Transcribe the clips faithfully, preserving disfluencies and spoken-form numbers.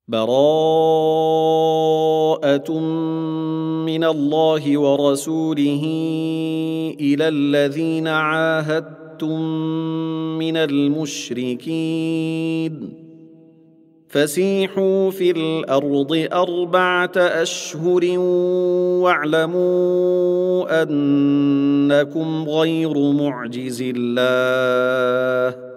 براءة من الله ورسوله إلى الذين عاهدتم من المشركين فسيحوا في الأرض أربعة أشهر واعلموا أنكم غير معجز الله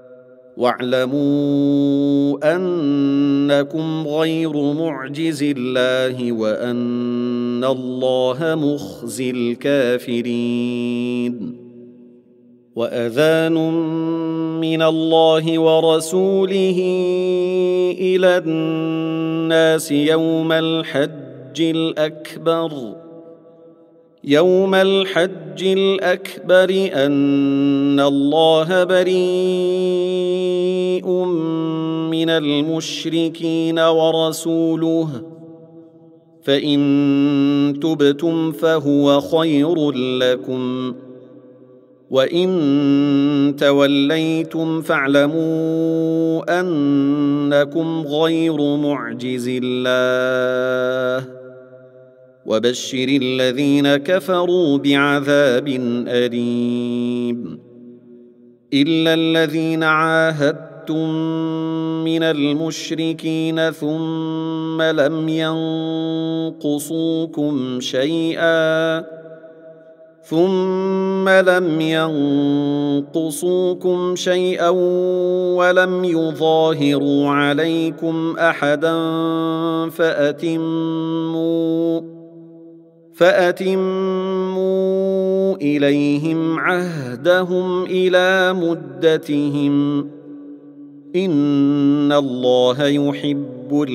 واعلموا أنكم غير معجز الله وأن الله مخزي الكافرين. وأذان من الله ورسوله إلى الناس يوم الحج الأكبر يوم الحج الأكبر أن الله بريء من المشركين ورسوله فإن تبتم فهو خير لكم وإن توليتم فاعلموا أنكم غير معجز الله وبشر الذين كفروا بعذاب أليم. إلا الذين عاهدتم من المشركين ثم لم ينقصوكم شيئا ثم لم ينقصوكم شيئا ولم يظاهروا عليكم أحدا فأتموا فأتموا إليهم عهدهم إلى مدتهم إن الله يحب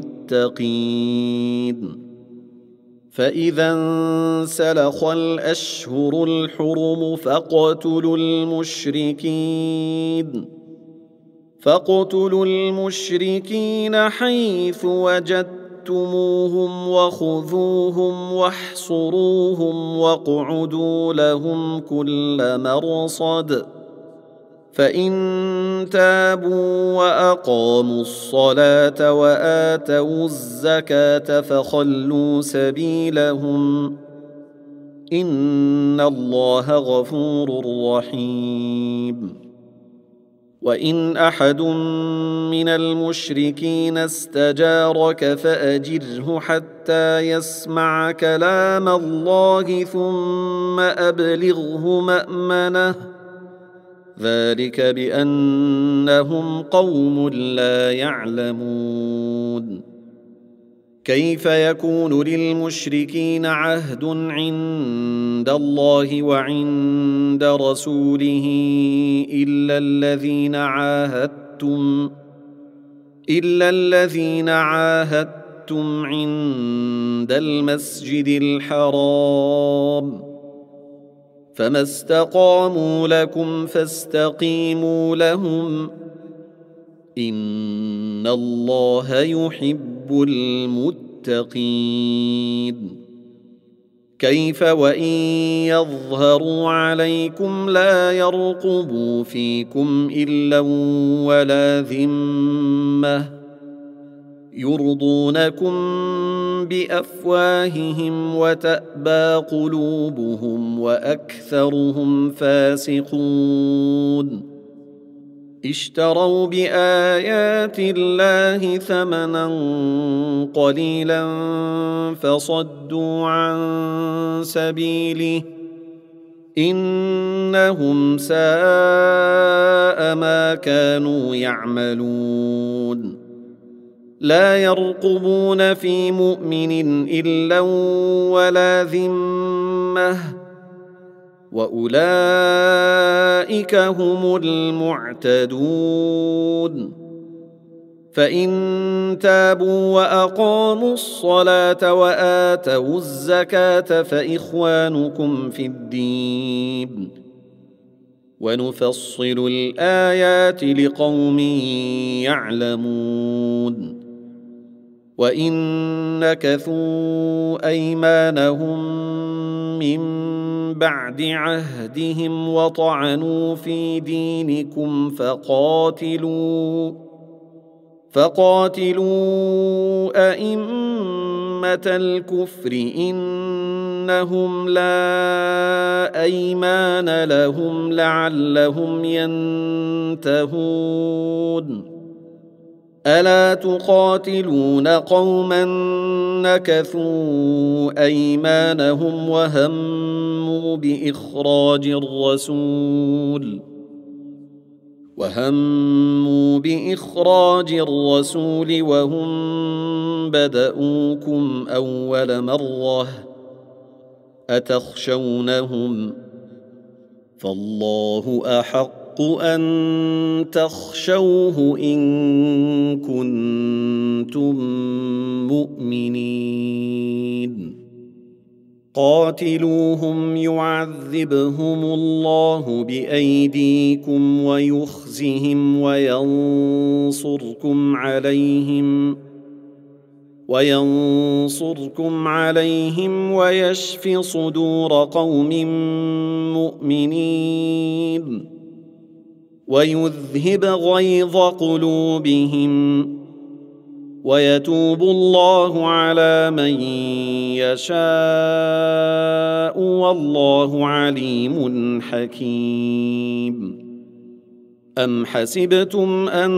المتقين. فإذا انسلخ الأشهر الحرم فاقتلوا المشركين فاقتلوا المشركين حيث وجدتموهم وخذوهم واحصروهم واقعدوا لهم كل مرصد فإن تابوا وأقاموا الصلاة وآتوا الزكاة فخلوا سبيلهم إن الله غفور رحيم. وإن أحد من المشركين استجارك فأجره حتى يسمع كلام الله ثم أبلغه مأمنه ذلك بأنهم قوم لا يعلمون. كيف يكون للمشركين عهد عند الله وعند رسوله إلا الذين عاهدتم إلا الذين عاهدتم عند المسجد الحرام فما استقاموا لكم فاستقيموا لهم إن الله يحب المتقين. كيف وإن يظهروا عليكم لا يرقبوا فيكم إلا ولا ذمة يرضونكم بأفواههم وتأبى قلوبهم وأكثرهم فاسقون. اشتروا بآيات الله ثمنا قليلا فصدوا عن سبيله إنهم ساء ما كانوا يعملون. لا يرقبون في مؤمن إلا ولا ذمة وأولئك هم المعتدون. فإن تابوا وأقاموا الصلاة وآتوا الزكاة فإخوانكم في الدين ونفصل الآيات لقوم يعلمون. وإن نكثوا أيمانهم من بعد عهدهم وطعنوا في دينكم فقاتلوا فقاتلوا أئمة الكفر إنهم لا أيمان لهم لعلهم ينتهون ألا تقاتلون قوما نكثوا أيمانهم وهموا بإخراج الرسول وهموا بإخراج الرسول وهم بدؤوكم أول مرة أتخشونهم فالله أحق أن تخشوه إن كنتم مؤمنين قاتلوهم يعذبهم الله بأيديكم ويخزهم وينصركم عليهم وينصركم عليهم ويشف صدور قوم مؤمنين ويذهب غيظ قلوبهم ويتوب الله على من يشاء والله عليم حكيم أم حسبتم أن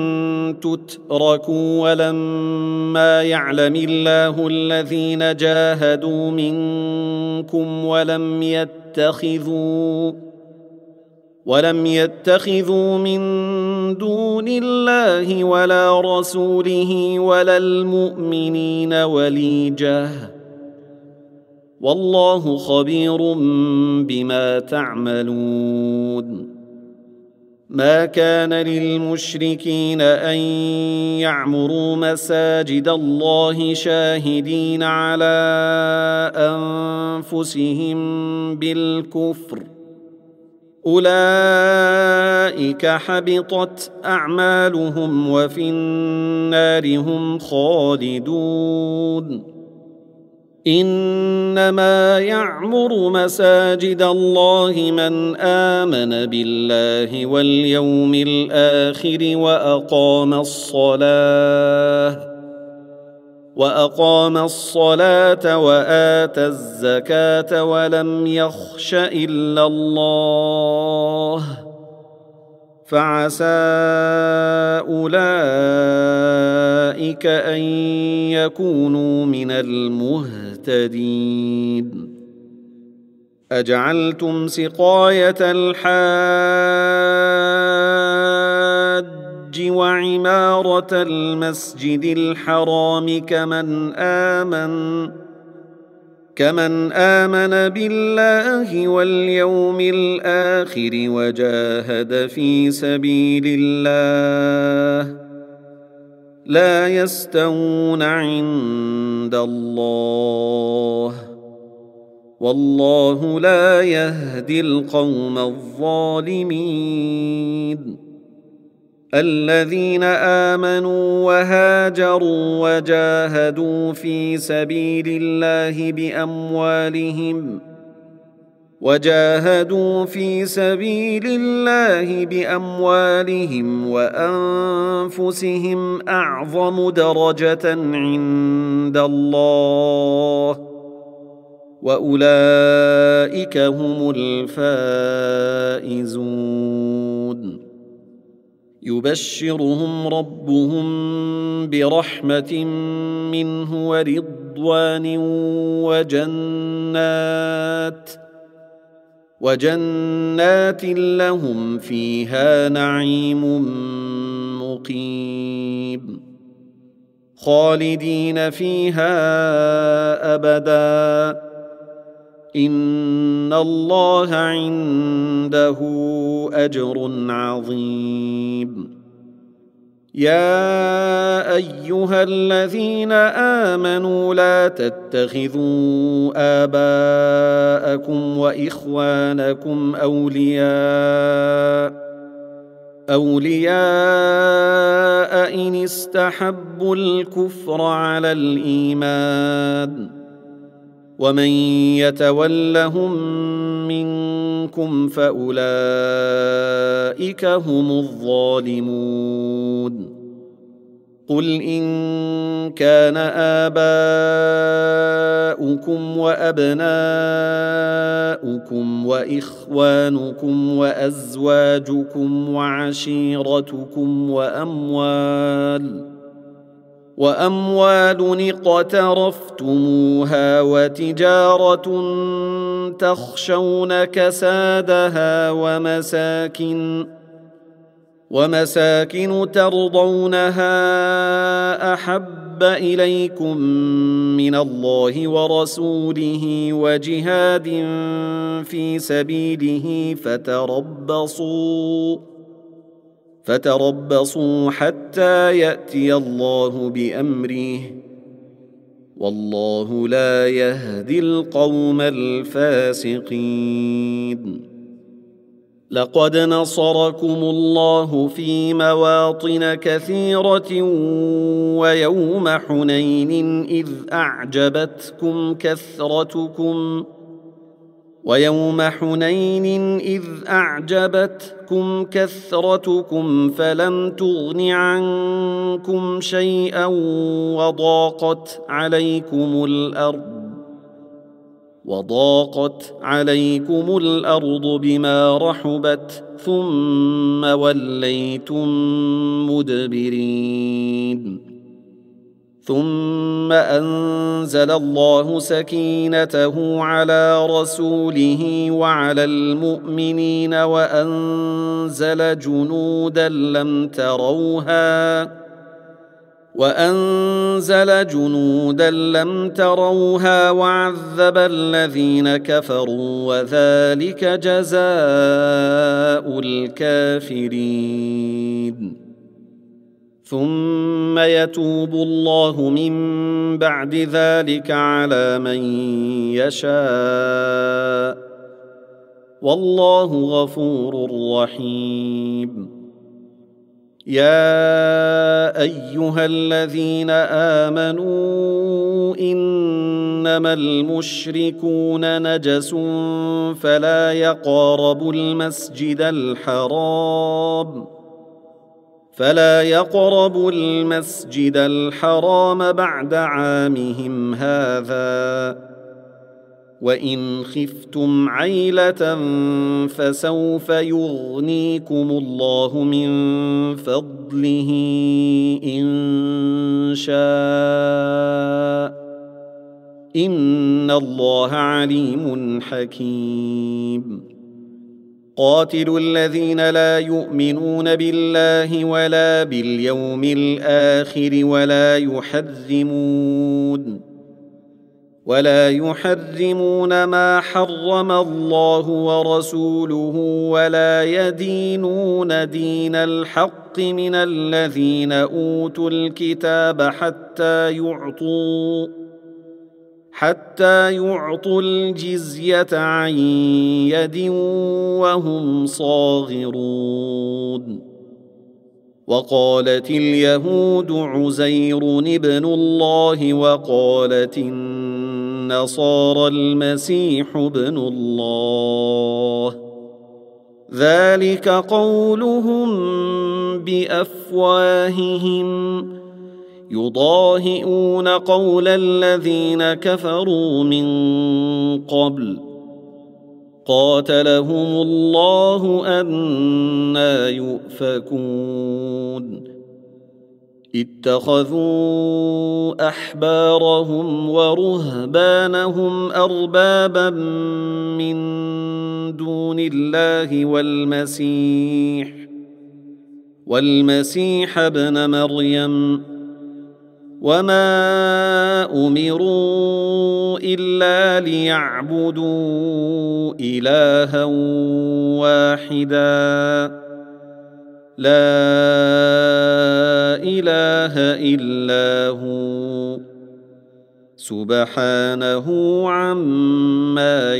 تتركوا ولما يعلم الله الذين جاهدوا منكم ولم يتخذوا ولم يتخذوا من دون الله ولا رسوله ولا المؤمنين وليجة والله خبير بما تعملون ما كان للمشركين أن يعمروا مساجد الله شاهدين على أنفسهم بالكفر أولئك حبطت أعمالهم وفي النار هم خالدون إنما يعمر مساجد الله من آمن بالله واليوم الآخر وأقام الصلاة وأقام الصلاة وآتى الزكاة ولم يخش إلا الله فعسى أولئك أن يكونوا من المهتدين أجعلتم سقاية الحاج وعمارة المسجد الحرام كمن آمن كمن آمن بالله واليوم الآخر وجاهد في سبيل الله لا يستوون عند الله والله لا يهدي القوم الظالمين الذين آمنوا وهاجروا وجاهدوا في سبيل الله بأموالهم وجاهدوا في سبيل الله بأموالهم وأنفسهم أعظم درجة عند الله وأولئك هم الفائزون يبشرهم ربهم برحمة منه ورضوان وجنات وجنات لهم فيها نعيم مقيم خالدين فيها أبدا إن الله عنده أجر عظيم يا أيها الذين آمنوا لا تتخذوا آباءكم وإخوانكم أولياء أولياء إن استحبوا الكفر على الإيمان ومن يتولهم منكم فأولئك هم الظالمون قل إن كان آباؤكم وأبناؤكم وإخوانكم وأزواجكم وعشيرتكم وأموال وأموال اقترفتموها وتجارة تخشون كسادها ومساكن ومساكن ترضونها أحب إليكم من الله ورسوله وجهاد في سبيله فتربصوا فتربصوا حتى يأتي الله بأمره والله لا يهدي القوم الفاسقين. لقد نصركم الله في مواطن كثيرة ويوم حنين إذ أعجبتكم كثرتكم ويوم حنين إذ أعجبتكم كثرتكم فلم تغن عنكم شيئا وضاقت عليكم الأرض وضاقت عليكم الأرض بما رحبت ثم وليتم مدبرين. ثم أنزل الله سكينته على رسوله وعلى المؤمنين وأنزل جنودا لم تروها وأنزل جنودا لم تروها وعذب الذين كفروا وذلك جزاء الكافرين. ثم يتوب الله من بعد ذلك على من يشاء والله غفور رحيم. يا أيها الذين آمنوا إنما المشركون نجس فلا يقربوا المسجد الحرام فلا يقربوا المسجد الحرام بعد عامهم هذا وإن خفتم عيلة فسوف يغنيكم الله من فضله إن شاء إن الله عليم حكيم. قاتلوا الذين لا يؤمنون بالله ولا باليوم الآخر ولا يحرمون ولا يحرمون ما حرم الله ورسوله ولا يدينون دين الحق من الذين أوتوا الكتاب حتى يعطوا حتى يعطوا الجزية عن يد وهم صاغرون. وقالت اليهود عزير ابن الله وقالت النصارى المسيح ابن الله ذلك قولهم بأفواههم يضاهئون قول الذين كفروا من قبل قاتلهم الله أنى يؤفكون. اتخذوا أحبارهم ورهبانهم أربابا من دون الله والمسيح والمسيح ابن مريم وما أمروا إلا ليعبدوا إلها واحدا لا إله إلا هو سبحانه عما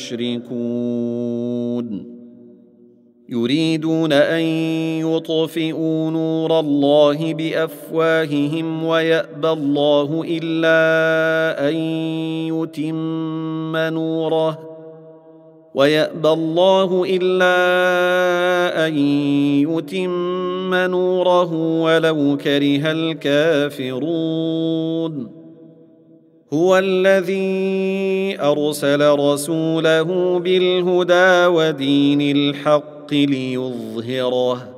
يشركون. يريدون أن يطفئوا نور الله بأفواههم ويأبى الله إلا أن يتم نوره ويأبى الله إلا أن يتم نوره ولو كره الكافرون. هو الذي أرسل رسوله بالهدى ودين الحق ليظهره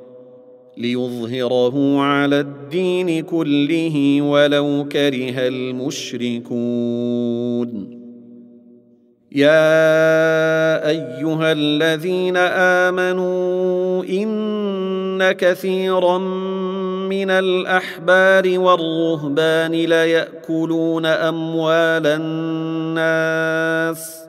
ليظهره على الدين كله ولو كره المشركون. يا أيها الذين آمنوا إن كثيرا من الأحبار والرهبان ليأكلون أموال الناس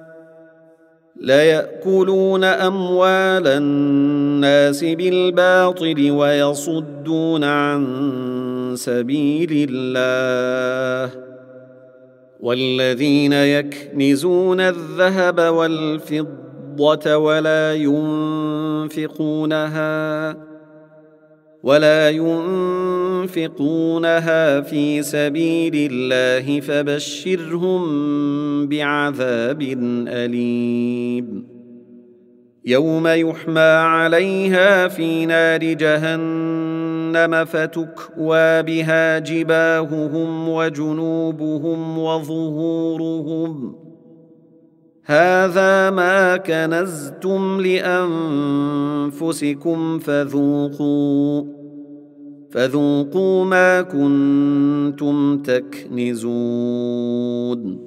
ليأكلون أموال الناس بالباطل ويصدون عن سبيل الله. والذين يكنزون الذهب والفضة ولا ينفقونها ولا ينفقونها في سبيل الله فبشرهم بعذاب أليم. يوم يحمى عليها في نار جهنم فتكوى بها جباههم وجنوبهم وظهورهم هذا ما كنزتم لأنفسكم فذوقوا فذوقوا ما كنتم تكنزون.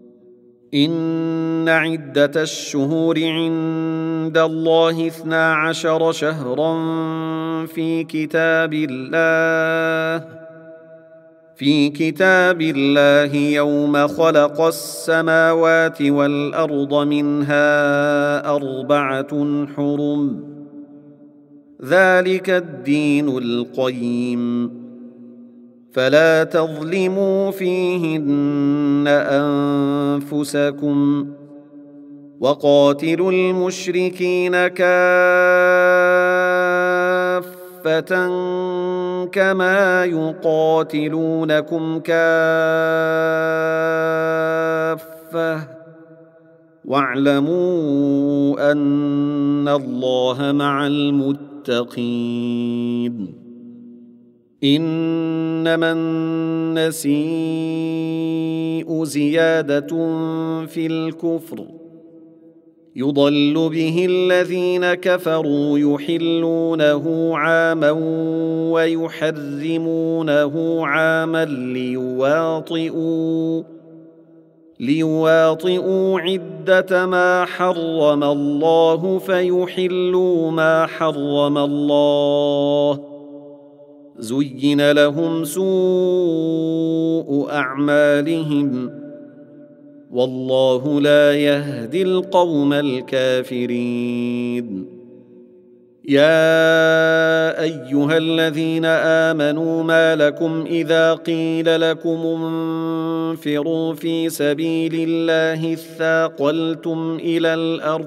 إن عدة الشهور عند الله اثنا عشر شهرا في كتاب الله في كتاب الله يوم خلق السماوات والأرض منها أربعة حرم ذلك الدين القيم فلا تظلموا فيهن أنفسكم وقاتلوا المشركين كافة كما يقاتلونكم كافة واعلموا أن الله مع المتقين. إنما النسيء زيادة في الكفر يضل به الذين كفروا يحلونه عاما ويحرمونه عاما ليواطئوا ليواطئوا عدة ما حرم الله فيحلوا ما حرم الله. زين لهم سوء أعمالهم والله لا يهدي القوم الكافرين. يا أيها الذين آمنوا ما لكم إذا قيل لكم انفروا في سبيل الله اثاقلتم إلى الأرض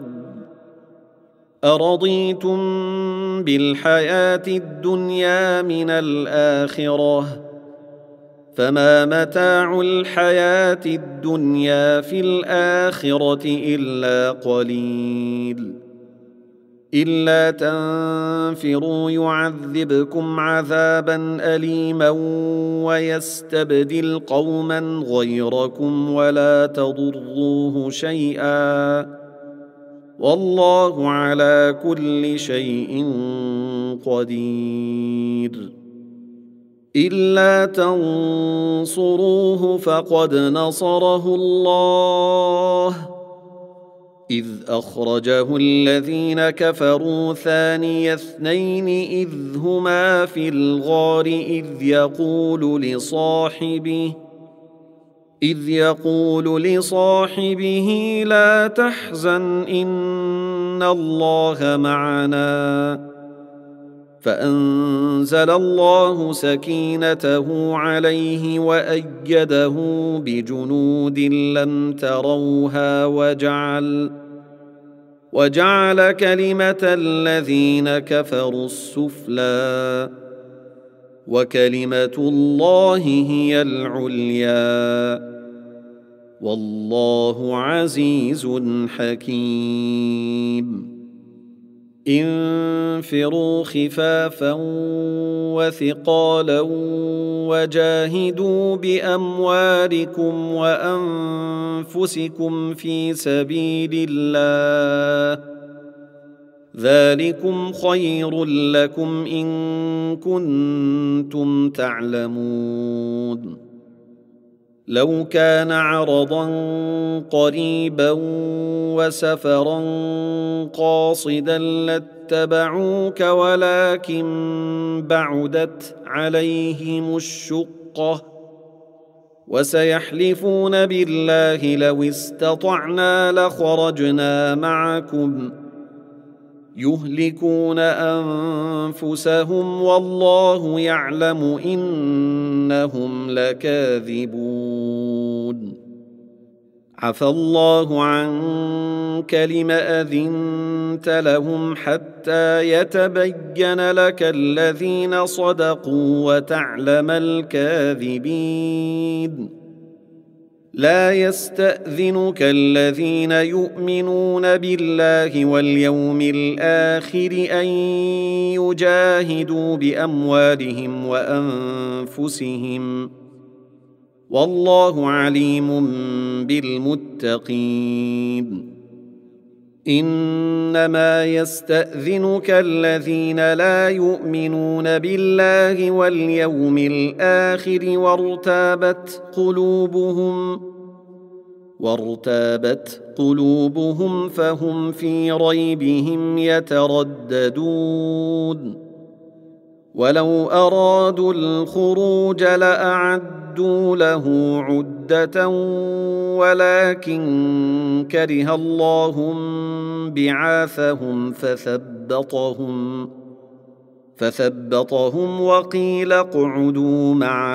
أرضيتم بالحياة الدنيا من الآخرة فما متاع الحياة الدنيا في الآخرة إلا قليل. إلا تنفروا يعذبكم عذابا أليما ويستبدل قوما غيركم ولا تضروه شيئا والله على كل شيء قدير. إلا تنصروه فقد نصره الله إذ أخرجه الذين كفروا ثاني اثنين إذ هما في الغار إذ يقول لصاحبه إذ يقول لصاحبه لا تحزن إن الله معنا فأنزل الله سكينته عليه وأيده بجنود لم تروها وجعل وجعل كلمة الذين كفروا السفلى وكلمة الله هي العليا والله عزيز حكيم. انفروا خفافا وثقالا وجاهدوا بأموالكم وأنفسكم في سبيل الله، ذلكم خير لكم إن كنتم تعلمون. لو كان عرضا قريبا وسفرا قاصدا لاتبعوك ولكن بعدت عليهم الشقة، وسيحلفون بالله لو استطعنا لخرجنا معكم يهلكون أنفسهم والله يعلم إنهم لكاذبون. عفى الله عنك لم أذنت لهم حتى يتبين لك الذين صدقوا وتعلم الكاذبين. لا يستأذنك الذين يؤمنون بالله واليوم الآخر أن يجاهدوا بأموالهم وأنفسهم، والله عليم بالمتقين. إنما يستأذنك الذين لا يؤمنون بالله واليوم الآخر وارتابت قلوبهم وارتابت قلوبهم فهم في ريبهم يترددون. ولو أرادوا الخروج لأعدوا له عدة ولكن كره الله بعاثهم فثبطهم فثبطهم وقيل اقعدوا مع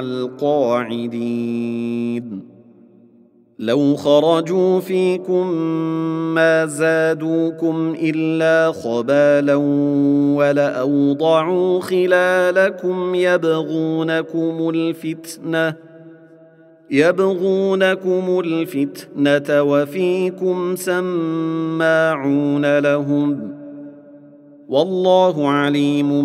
القاعدين. لو خرجوا فيكم ما زادوكم إلا خبالا ولأوضعوا خلالكم يبغونكم الفتنة يبغونكم الفتنة وفيكم سماعون لهم، والله عليم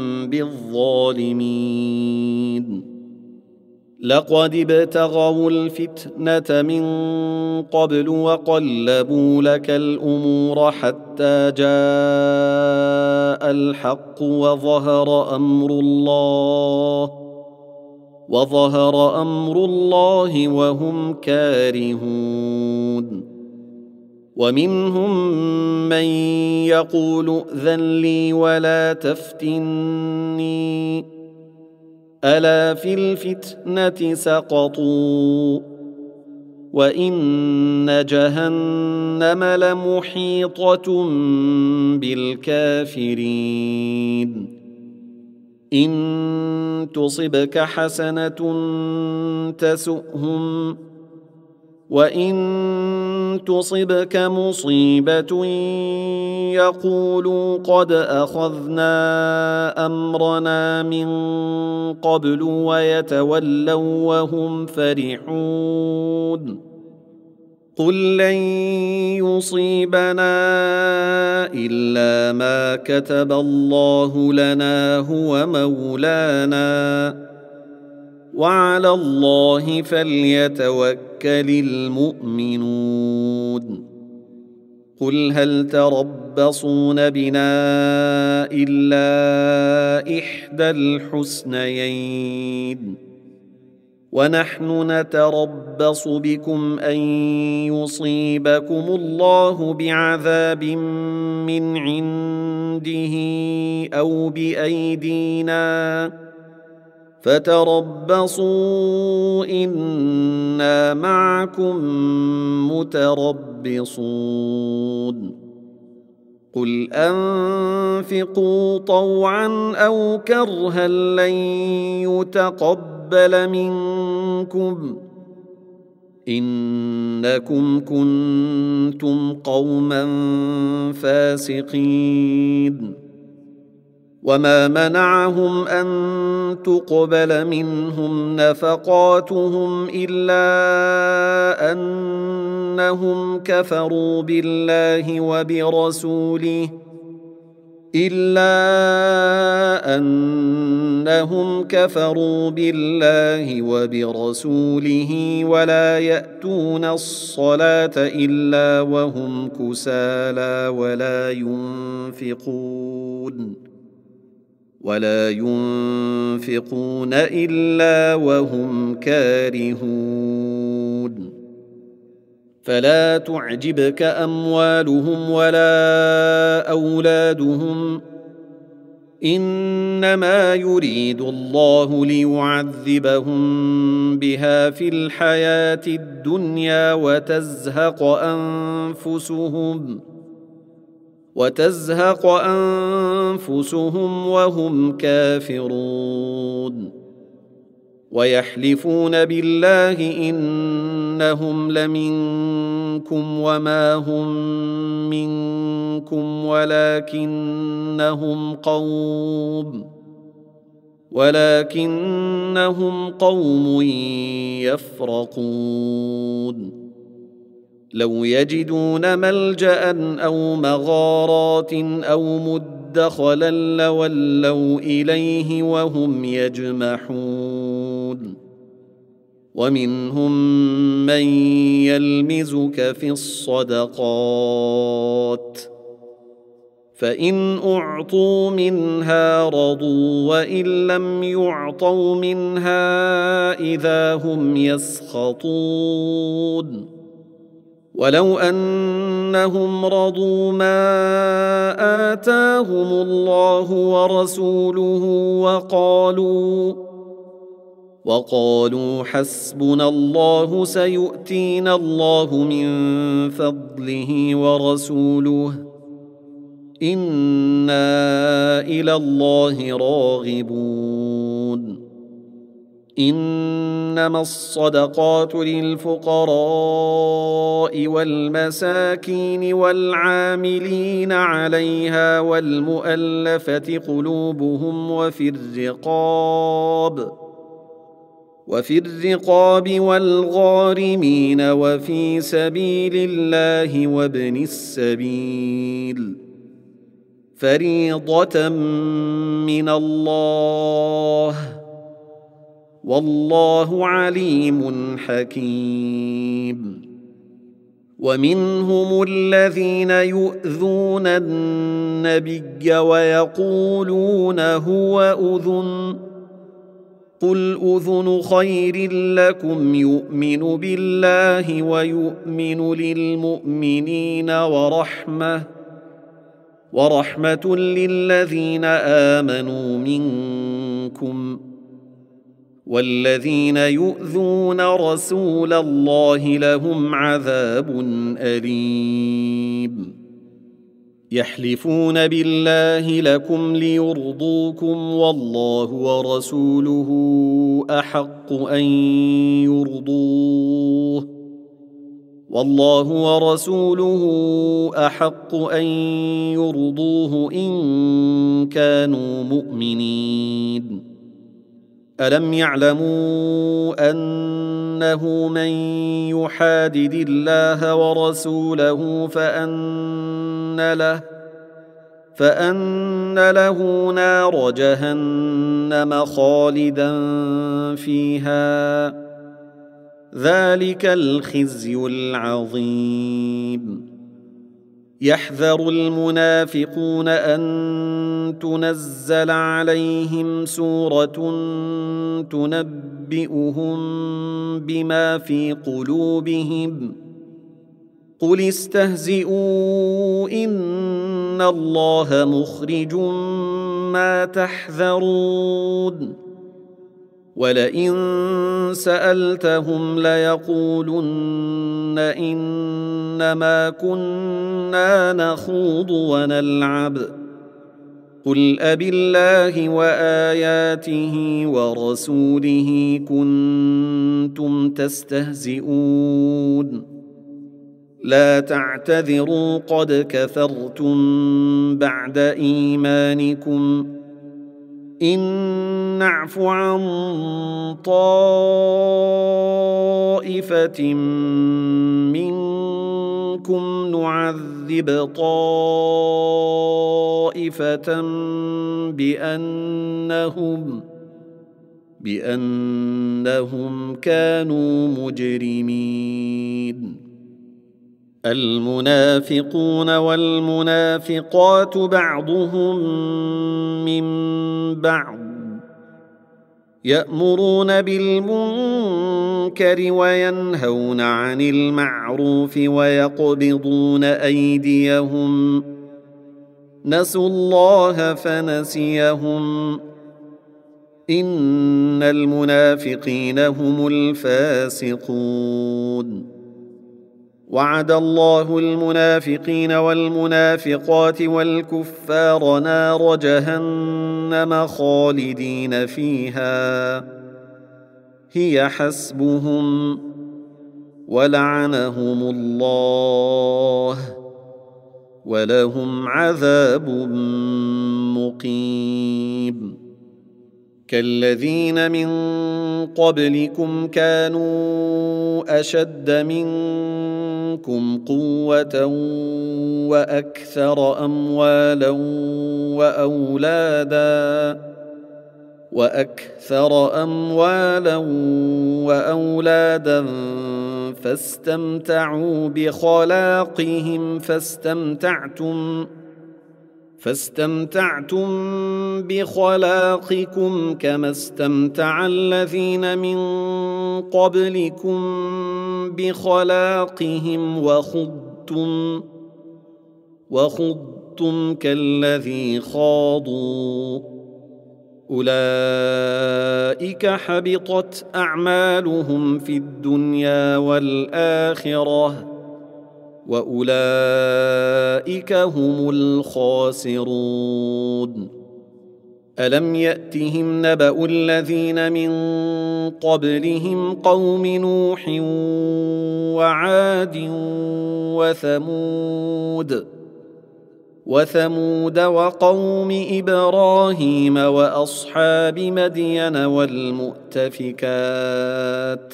بالظالمين. لقد ابتغوا الفتنة من قبل وقلبوا لك الأمور حتى جاء الحق وظهر أمر الله وظهر أمر الله وهم كارهون. ومنهم من يقول ائذن لي ولا تفتني، ألا في الفتنة سقطوا وإن جهنم لمحيطة بالكافرين. إن تصبك حسنة تسؤهم وإن تصبك مصيبة يقولوا قد أخذنا أمرنا من قبل ويتولوا وهم فرحون. قل لن يصيبنا إلا ما كتب الله لنا هو مولانا وعلى الله فليتوكل المؤمنون. قل هل تربصون بنا إلا إحدى الحسنيين ونحن نتربص بكم أن يصيبكم الله بعذاب من عنده أو بأيدينا فتربصوا إنا معكم متربصون. قل أنفقوا طوعا أو كرها لن يتقبل منكم إنكم كنتم قوما فاسقين. وما منعهم أن تقبل منهم نفقاتهم إلا أنهم كفروا بالله وبرسوله إلا أنهم كفروا بالله وبرسوله ولا يأتون الصلاة إلا وهم كسالى ولا ينفقون ولا ينفقون إلا وهم كارهون فلا تعجبك أموالهم ولا أولادهم إنما يريد الله ليعذبهم بها في الحياة الدنيا وتزهق أنفسهم وتزهق أنفسهم وهم كافرون ويحلفون بالله إنهم لمنكم وما هم منكم ولكنهم قوم ولكنهم قوم يفرقون لو يجدون ملجأ أو مغارات أو مدخلا لولوا إليه وهم يجمحون ومنهم من يلمزك في الصدقات فإن أعطوا منها رضوا وإن لم يعطوا منها إذا هم يسخطون ولو أنهم رضوا ما آتاهم الله ورسوله وقالوا وقالوا حسبنا الله سيؤتينا الله من فضله ورسوله إنا إلى الله راغبون إنما الصدقات للفقراء والمساكين والعاملين عليها والمؤلفة قلوبهم وفي الرقاب وفي الرقاب والغارمين وفي سبيل الله وابن السبيل فريضة من الله والله عليم حكيم ومنهم الذين يؤذون النبي ويقولون هو أذن قل أذن خير لكم يؤمن بالله ويؤمن للمؤمنين ورحمة ورحمة للذين آمنوا منكم والذين يؤذون رسول الله لهم عذاب أليم يحلفون بالله لكم ليرضوكم والله ورسوله أحق أن يرضوه والله ورسوله أحق أن يرضوه إن كانوا مؤمنين ألم يعلموا أنه من يحادد الله ورسوله فأن له فأن له نار جهنم خالدا فيها ذلك الخزي العظيم يحذر المنافقون أن تنزل عليهم سورة تنبئهم بما في قلوبهم قل استهزئوا إن الله مخرج ما تحذرون ولئن سألتهم ليقولن إنما كنا نخوض ونلعب قل أبالله وآياته ورسوله كنتم تستهزئون لا تعتذروا قد كفرتم بعد إيمانكم إن نعف عن طائفة منكم نعذب طائفة بأنهم بأنهم كانوا مجرمين. المنافقون والمنافقات بعضهم من بعض يأمرون بالمنكر وينهون عن المعروف ويقبضون أيديهم نسوا الله فنسيهم إن المنافقين هم الفاسقون. وعد الله المنافقين والمنافقات والكفار نار جهنم خالدين فيها هي حسبهم ولعنهم الله ولهم عذاب مقيم. كالذين من قبلكم كانوا أشد منكم قوة وأكثر أموالا وأولادا وأكثر أموالا وأولادا فاستمتعوا بخلاقهم فاستمتعتم فاستمتعتم بخلاقكم كما استمتع الذين من قبلكم بخلاقهم وخضتم وخضتم كالذي خاضوا أولئك حبطت أعمالهم في الدنيا والآخرة وأولئك هم الخاسرون. ألم يأتهم نبأ الذين من قبلهم قوم نوح وعاد وثمود وثمود وقوم إبراهيم وأصحاب مدين والمؤتفكات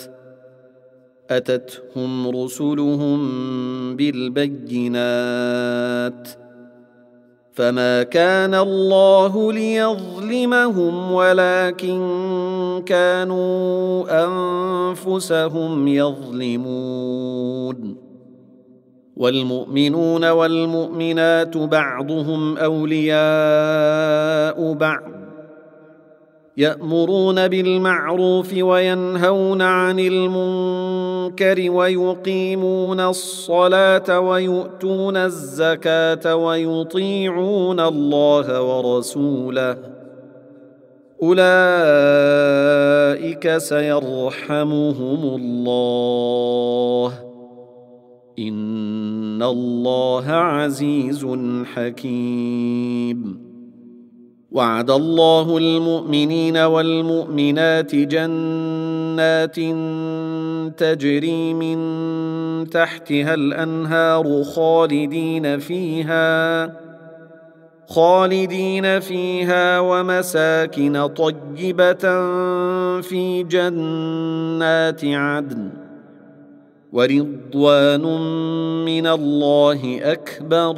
أتتهم رسلهم بالبينات فما كان الله ليظلمهم ولكن كانوا أنفسهم يظلمون. والمؤمنون والمؤمنات بعضهم أولياء بعض يأمرون بالمعروف وينهون عن المنكر ويقيمون الصلاة ويؤتون الزكاة ويطيعون الله ورسوله أولئك سيرحمهم الله إن الله عزيز حكيم. وعد الله المؤمنين والمؤمنات جنات تجري من تحتها الأنهار خالدين فيها خالدين فيها ومساكن طيبة في جنات عدن ورضوان من الله أكبر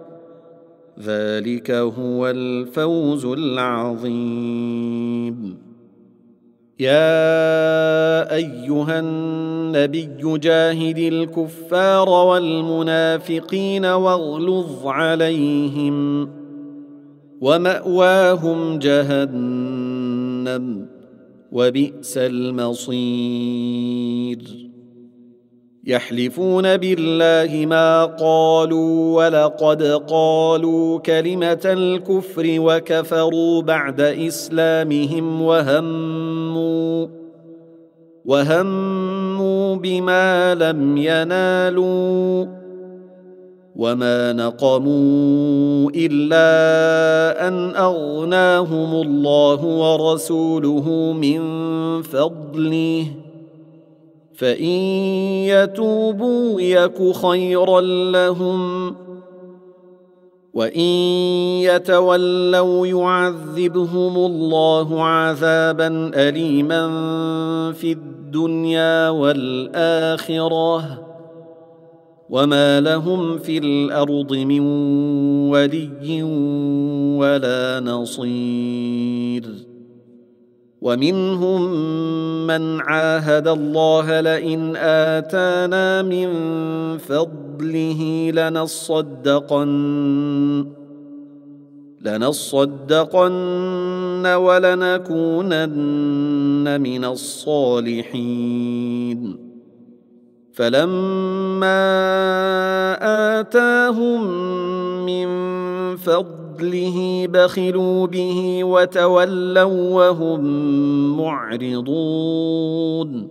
ذلك هو الفوز العظيم. يا أيها النبي جاهد الكفار والمنافقين واغلظ عليهم ومأواهم جهنم وبئس المصير. يحلفون بالله ما قالوا ولقد قالوا كلمة الكفر وكفروا بعد إسلامهم وهموا وهموا بما لم ينالوا وما نقموا إلا أن أغناهم الله ورسوله من فضله فإن يتوبوا يك خيرا لهم وإن يتولوا يعذبهم الله عذابا أليما في الدنيا والآخرة وما لهم في الأرض من ولي ولا نصير. ومنهم من عاهد الله لئن آتانا من فضله لنصدقن لنصدقن ولنكونن من الصالحين. فلما آتاهم من فضله بخلوا به وتولوا وهم معرضون.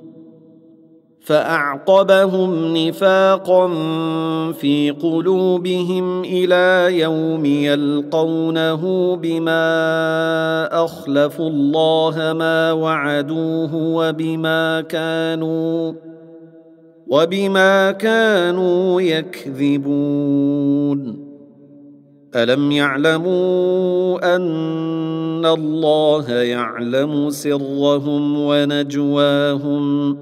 فأعقبهم نفاقا في قلوبهم إلى يوم يلقونه بما أخلفوا الله ما وعدوه وبما كانوا وبما كانوا يكذبون. ألم يعلموا أن الله يعلم سرهم ونجواهم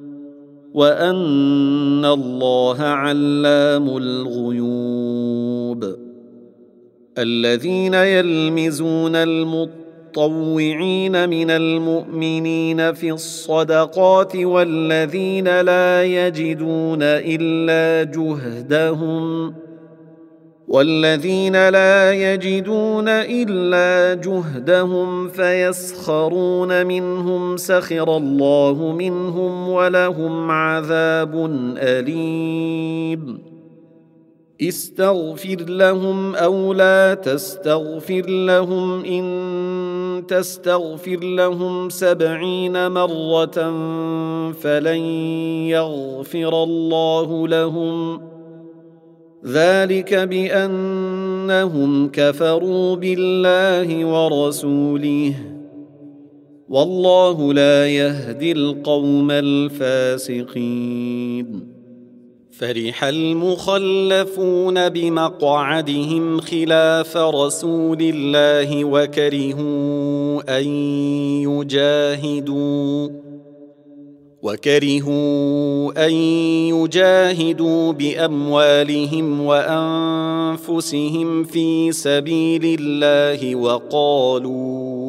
وأن الله علام الغيوب. الذين يلمزون المطوعين من المؤمنين في الصدقات والذين لا يجدون إلا جهدهم والذين لا يجدون إلا جهدهم فيسخرون منهم سخر الله منهم ولهم عذاب أليم. استغفر لهم أو لا تستغفر لهم إن تستغفر لهم سبعين مرة فلن يغفر الله لهم ذلك بأنهم كفروا بالله ورسوله والله لا يهدي القوم الفاسقين. فرح المخلفون بمقعدهم خلاف رسول الله وكرهوا أن يجاهدوا وكرهوا أن يجاهدوا بأموالهم وأنفسهم في سبيل الله وقالوا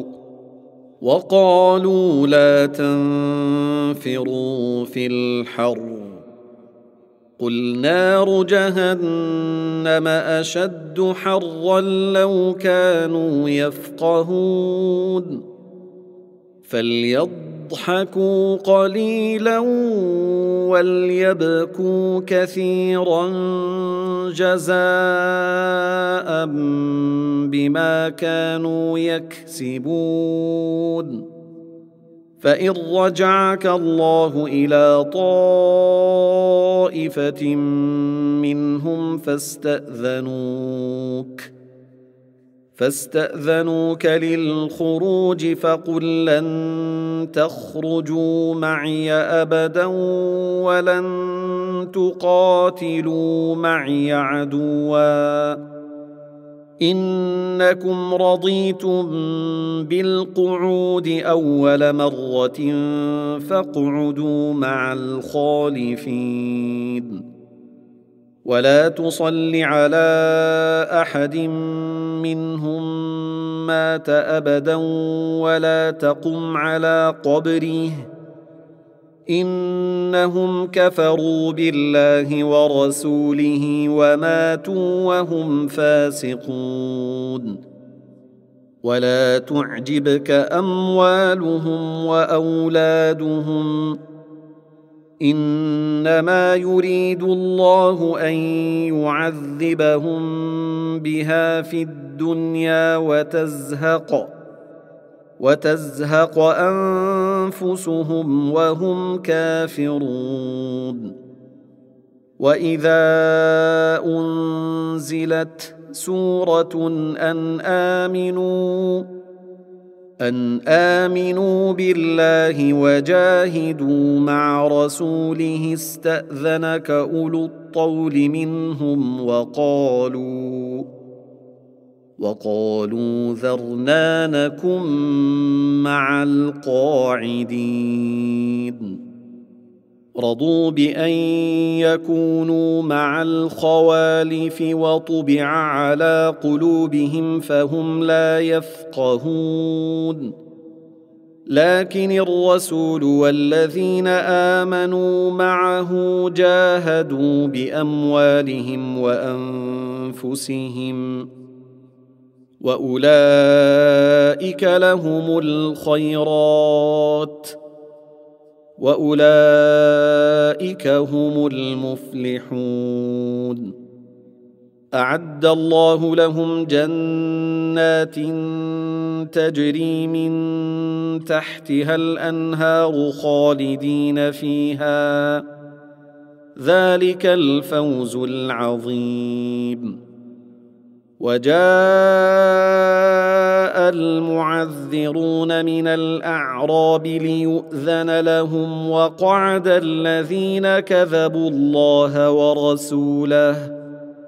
وقالوا لا تنفروا في الحر قل نار جهنم أشد حرا لو كانوا يفقهون. فليضحكوا قليلا وليبكوا كثيرا جزاء بما كانوا يكسبون. فإن رجعك الله إلى طائفة منهم فاستأذنوك فاستأذنوك للخروج فقل لن تخرجوا معي أبدا ولن تقاتلوا معي عدوا إنكم رضيتم بالقعود أول مرة فاقعدوا مع الخالفين. ولا تصل على أحد منهم مات أبدا ولا تقم على قبره إنهم كفروا بالله ورسوله وماتوا وهم فاسقون. ولا تعجبك أموالهم وأولادهم إنما يريد الله أن يعذبهم بها في الدنيا وتزهق وتزهق أنفسهم وهم كافرون. وإذا أنزلت سورة أن آمنوا أن آمنوا بالله وجاهدوا مع رسوله استأذنك أولو الطول منهم وقالوا وقالوا ذرنا نكن مع القاعدين رضوا بأن يكونوا مع الخوالف وطبع على قلوبهم فهم لا يفقهون لكن الرسول والذين آمنوا معه جاهدوا بأموالهم وأنفسهم وأولئك لهم الخيرات وأولئك هم المفلحون أعد الله لهم جنات تجري من تحتها الأنهار خالدين فيها ذلك الفوز العظيم وجاء المعذرون من الأعراب ليؤذن لهم وقعد الذين كذبوا الله ورسوله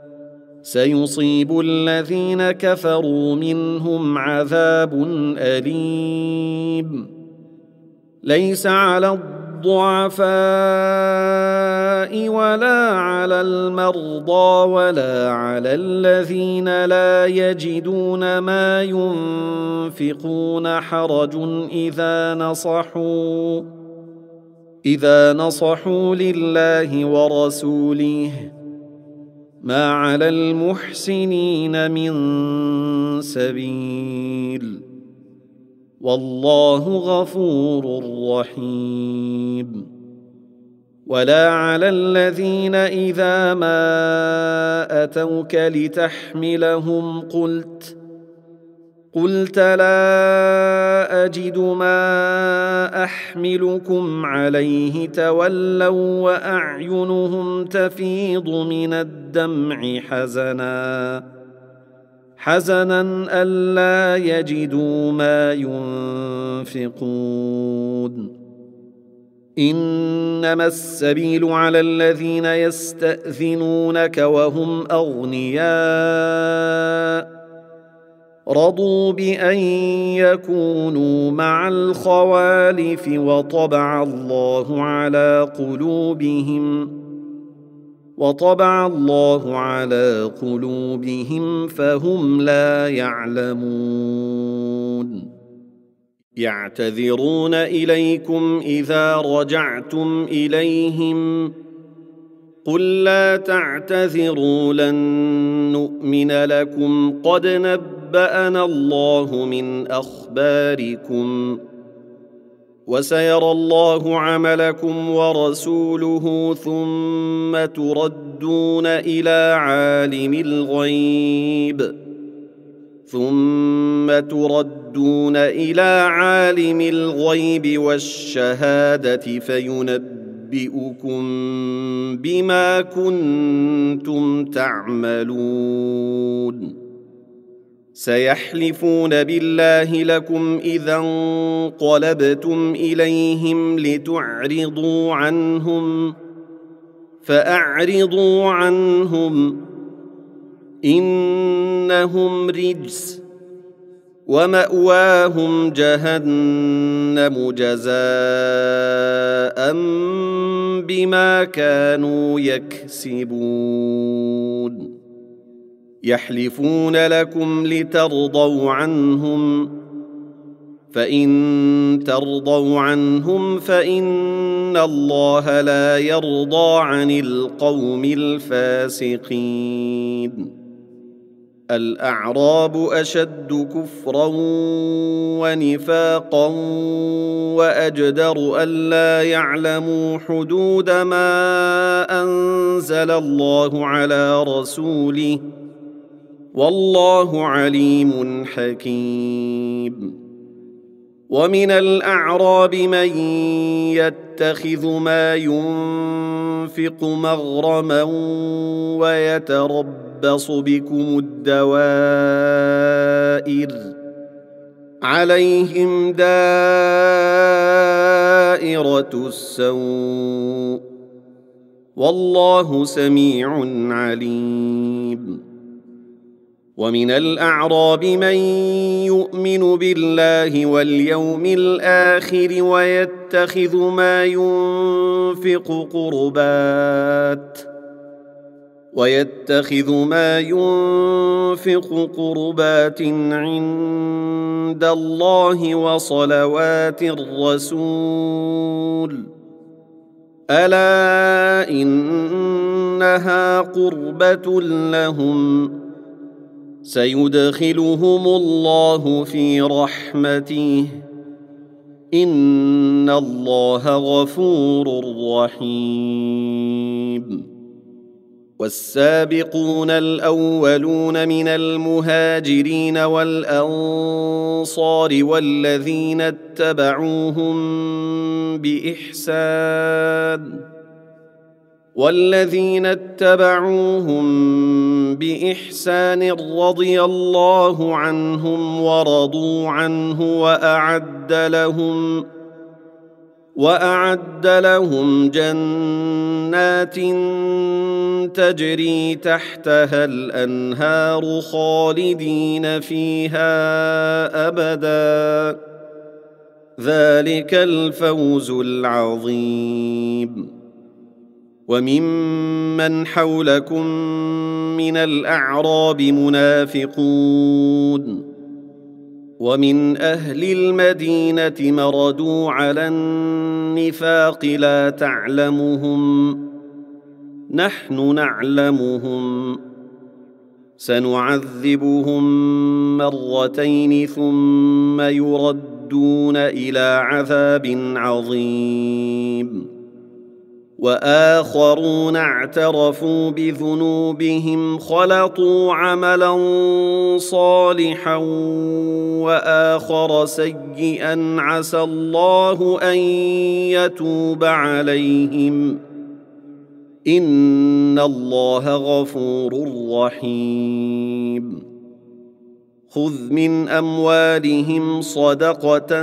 سيصيب الذين كفروا منهم عذاب أليم ليس على الضعفاء ولا على المرضى ولا على الذين لا يجدون ما ينفقون حرج إذا نصحوا إذا نصحوا لله ورسوله ما على المحسنين من سبيل والله غفور رحيم ولا على الذين إذا ما أتوك لتحملهم قلت قلت لا أجد ما أحملكم عليه تولوا وأعينهم تفيض من الدمع حزنا حزنا ألا يجدوا ما ينفقون إنما السبيل على الذين يستأذنونك وهم أغنياء رضوا بأن يكونوا مع الخوالف وطبع الله على قلوبهم وطبع الله على قلوبهم فهم لا يعلمون يعتذرون إليكم إذا رجعتم إليهم قل لا تعتذروا لن نؤمن لكم قد نبأنا الله من أخباركم وسيرى الله عملكم ورسوله ثم تردون إلى عالم الغيب ثم تردون إلى عالم الغيب والشهادة فينبئكم بما كنتم تعملون سيحلفون بالله لكم إذا انقلبتم إليهم لتعرضوا عنهم فأعرضوا عنهم إنهم رجس ومأواهم جهنم جزاء بما كانوا يكسبون يحلفون لكم لترضوا عنهم فإن ترضوا عنهم فإن الله لا يرضى عن القوم الفاسقين الأعراب أشد كفرا ونفاقا وأجدر ألا يعلموا حدود ما أنزل الله على رسوله والله عليم حكيم ومن الأعراب من يتخذ ما ينفق مغرما ويتربص بكم الدوائر عليهم دائرة السوء والله سميع عليم ومن الأعراب من يؤمن بالله واليوم الآخر ويتخذ ما ينفق قربات ويتخذ ما ينفق قربات عند الله وصلوات الرسول ألا إنها قربة لهم سيدخلهم الله في رحمته إن الله غفور رحيم. والسابقون الأولون من المهاجرين والأنصار والذين اتبعوهم بإحسان والذين اتبعوهم بإحسان رضي الله عنهم ورضوا عنه وأعد لهم وأعد لهم جنات تجري تحتها الأنهار خالدين فيها أبدا ذلك الفوز العظيم. وممن حولكم من الأعراب منافقون ومن أهل المدينة مردوا على النفاق لا تعلمهم نحن نعلمهم سنعذبهم مرتين ثم يردون إلى عذاب عظيم. وآخرون اعترفوا بذنوبهم خلطوا عملا صالحا وآخر سيئا عسى الله أن يتوب عليهم إن الله غفور رحيم. خذ من أموالهم صدقة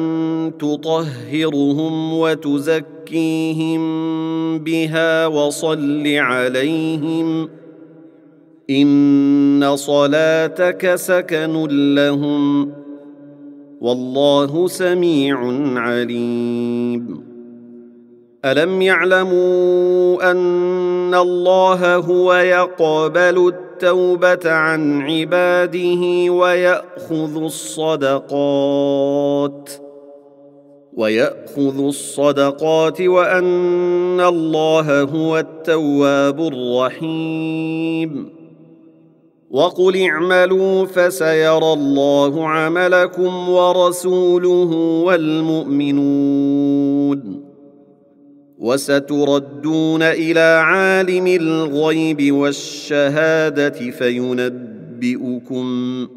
تطهرهم وتزكيهم بها وصل عليهم إن صلاتك سكن لهم والله سميع عليم. ألم يعلموا أن الله هو يقبل التوبة عن عباده ويأخذ الصدقات ويأخذ الصدقات وأن الله هو التواب الرحيم. وقل اعملوا فسيرى الله عملكم ورسوله والمؤمنون وستردون إلى عالم الغيب والشهادة فينبئكم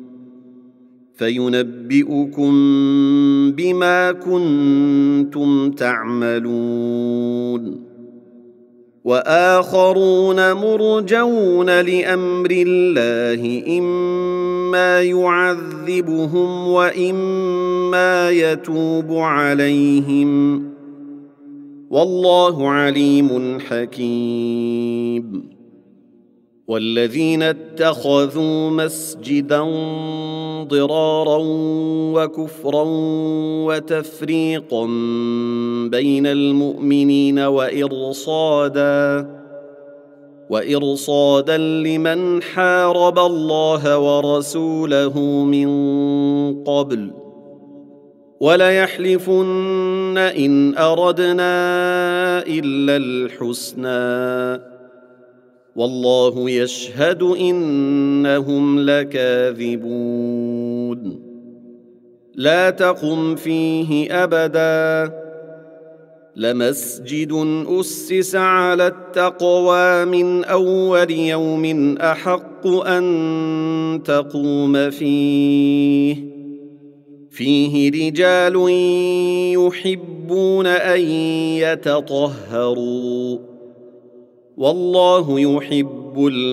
فينبئكم بما كنتم تعملون. وآخرون مرجون لأمر الله إما يعذبهم وإما يتوب عليهم والله عليم حكيم. والذين اتخذوا مسجدا ضرارا وكفرا وتفريقا بين المؤمنين وإرصادا وإرصادا لمن حارب الله ورسوله من قبل وليحلفن إن أردنا إلا الحسنى والله يشهد إنهم لكاذبون. لا تقم فيه أبدا لمسجد أسس على التقوى من أول يوم أحق أن تقوم فيه فيه رجال يحبون أن يتطهروا والله يحب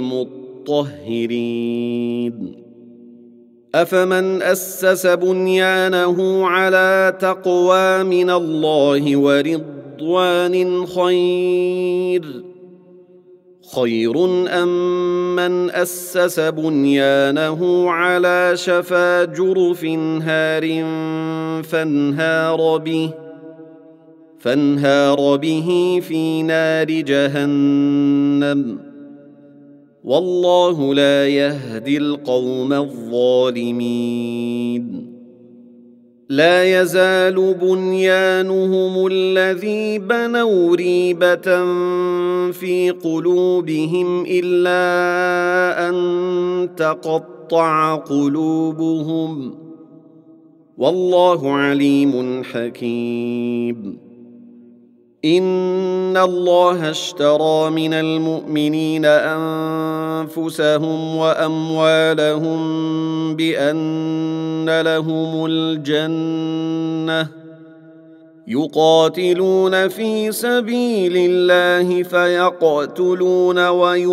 المطهرين. أفمن أسس بنيانه على تقوى من الله ورضوان خير خير أم من أسس بنيانه على شفا جرف هار فانهار به فانهار به في نار جهنم والله لا يهدي القوم الظالمين لا يزال بنيانهم الذي بنوا ريبة في قلوبهم إلا أن تقطع قلوبهم والله عليم حكيم إن الله اشترى من المؤمنين أنفسهم وأموالهم بأن لهم الجنة يقاتلون في سبيل الله فيقتلون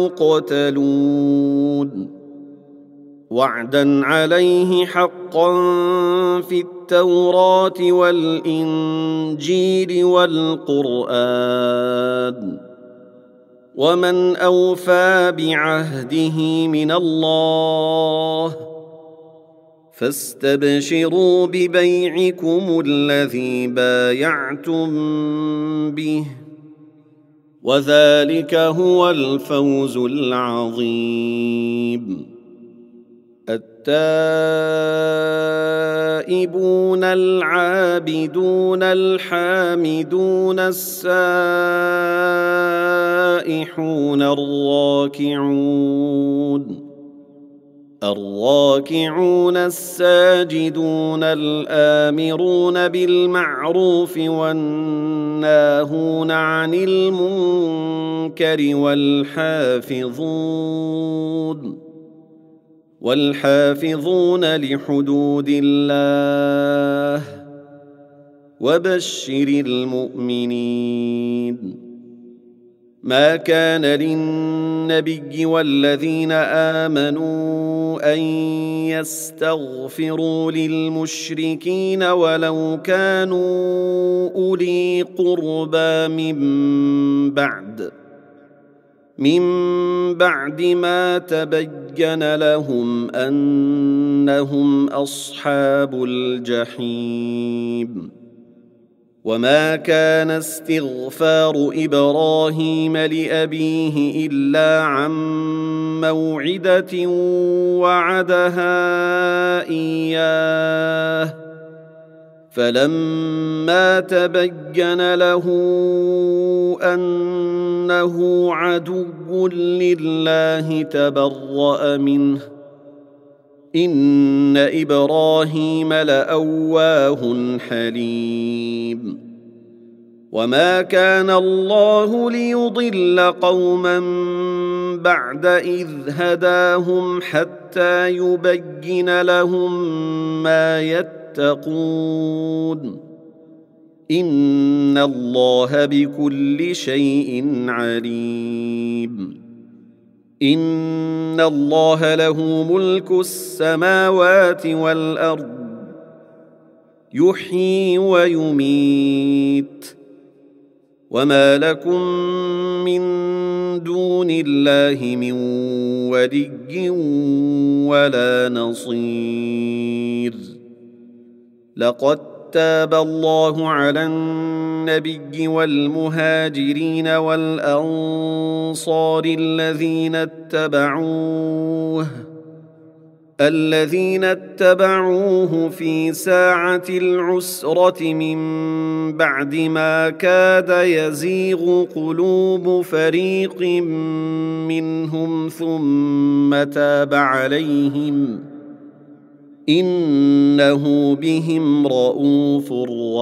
ويقتلون وعدا عليه حقا في التوراة والإنجيل والقرآن ومن أوفى بعهده من الله فاستبشروا ببيعكم الذي بايعتم به وذلك هو الفوز العظيم التائبون العابدون الحامدون السائحون الراكعون الراكعون الساجدون الآمرون بالمعروف والناهون عن المنكر والحافظون والحافظون لحدود الله وبشر المؤمنين ما كان للنبي والذين آمنوا أن يستغفروا للمشركين ولو كانوا أولي قربى من بعد من بعد ما تبين لهم أنهم أصحاب الجحيم وما كان استغفار إبراهيم لأبيه إلا عن موعدة وعدها إياه فلما تبين له أنه عدو لله تبرأ منه إن إبراهيم لأواه حليم وما كان الله ليضل قوما بعد إذ هداهم حتى يبين لهم ما يتقون إن الله بكل شيء عليم إن الله له ملك السماوات والأرض يحيي ويميت وما لكم من دون الله من ولي ولا نصير لقد تاب الله على النبي والمهاجرين والأنصار الذين اتبعوه الذين اتبعوه في ساعة العسرة من بعد ما كاد يزيغ قلوب فريق منهم ثم تاب عليهم إنه بهم رءوف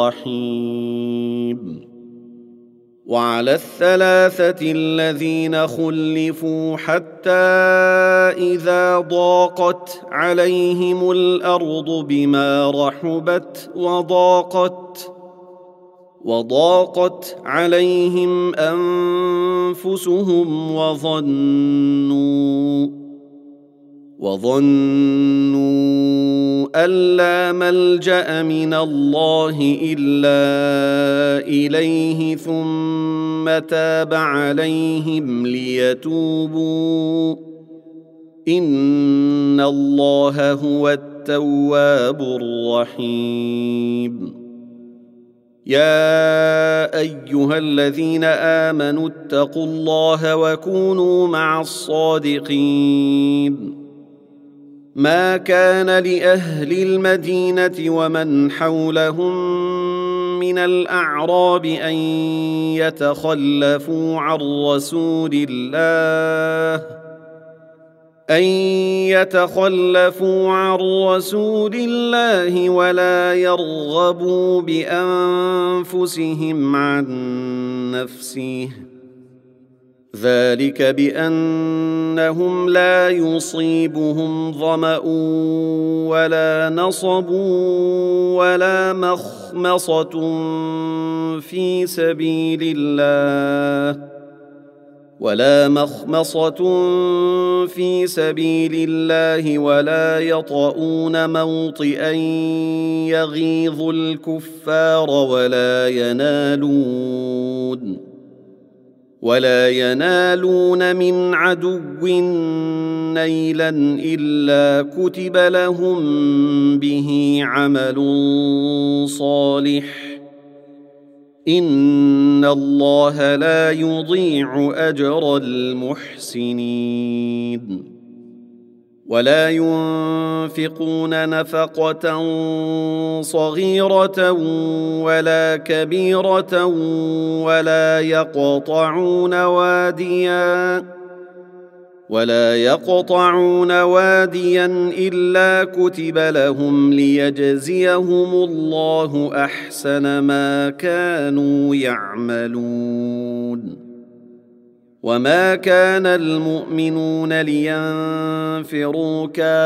رحيم وعلى الثلاثة الذين خلفوا حتى إذا ضاقت عليهم الأرض بما رحبت وضاقت وضاقت عليهم أنفسهم وظنوا وظنوا أن لا ملجأ من الله إلا إليه ثم تاب عليهم ليتوبوا إن الله هو التواب الرحيم. يا أيها الذين آمنوا اتقوا الله وكونوا مع الصادقين. ما كان لأهل المدينة ومن حولهم من الأعراب أن يتخلفوا عن رسول الله أن يتخلفوا عن رسول الله ولا يرغبوا بأنفسهم عن نفسه، ذلك بأنهم لا يصيبهم ظمأ ولا نصب ولا مخمصة في سبيل الله ولا مخمصة في سبيل الله ولا يطؤون موطئا يغيظ الكفار ولا ينالون ولا ينالون من عدو نيلا إلا كتب لهم به عمل صالح إن الله لا يضيع أجر المحسنين. ولا ينفقون نفقة صغيرة ولا كبيرة ولا يقطعون واديا ولا يقطعون واديا إلا كتب لهم ليجزيهم الله أحسن ما كانوا يعملون. وما كان المؤمنون لينفروا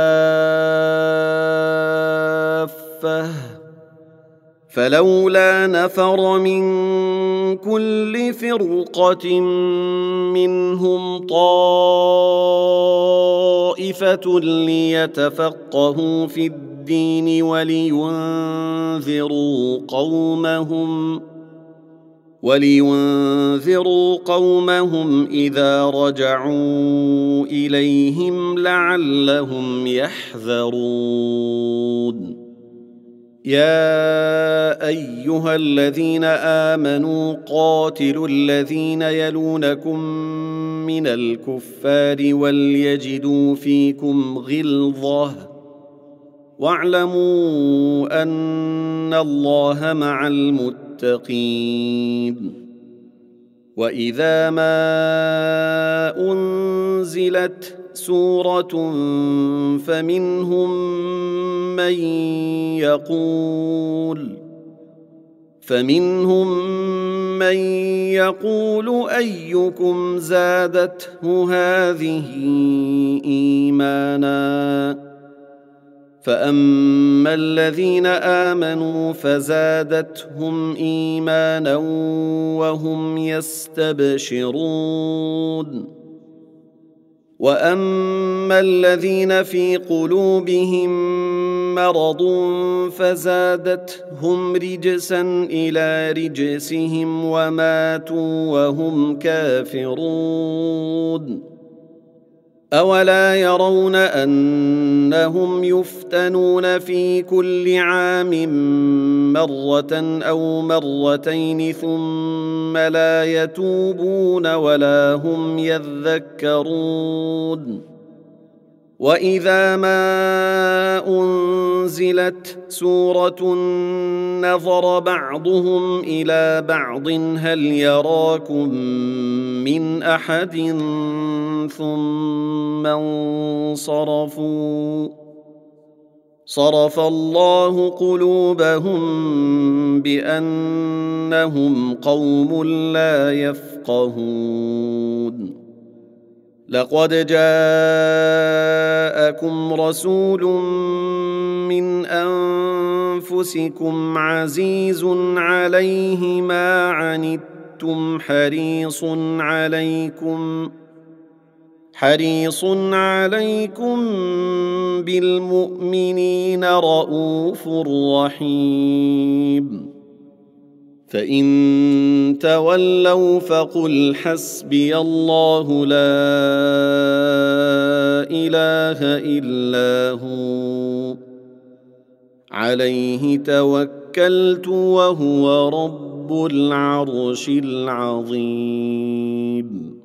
كافة فلولا نفر من كل فرقة منهم طائفة ليتفقهوا في الدين ولينذروا قومهم ولينذروا قومهم إذا رجعوا إليهم لعلهم يحذرون. يا أيها الذين آمنوا قاتلوا الذين يلونكم من الكفار وليجدوا فيكم غلظة واعلموا أن الله مع المتقين. وإذا ما أنزلت سورة فمنهم من يقول فمنهم من يقول أيكم زادته هذه إيمانا فأما الذين آمنوا فزادتهم إيمانا وهم يستبشرون. وأما الذين في قلوبهم مرض فزادتهم رجسا إلى رجسهم وماتوا وهم كافرون. أولا يرون أنهم يفتنون في كل عام مرة أو مرتين ثم لا يتوبون ولا هم يذكرون. وإذا ما أنزلت سورة نظر بعضهم إلى بعض هل يراكم من أحد ثم انصرفوا صرف الله قلوبهم بأنهم قوم لا يفقهون. لقد جاءكم رسول من أنفسكم عزيز عليه ما عنتم حريص عليكم حريص عليكم بالمؤمنين رءوف رحيم فإن تولوا فقل حسبي الله لا إله إلا هو عليه توكلت وهو رب العرش العظيم.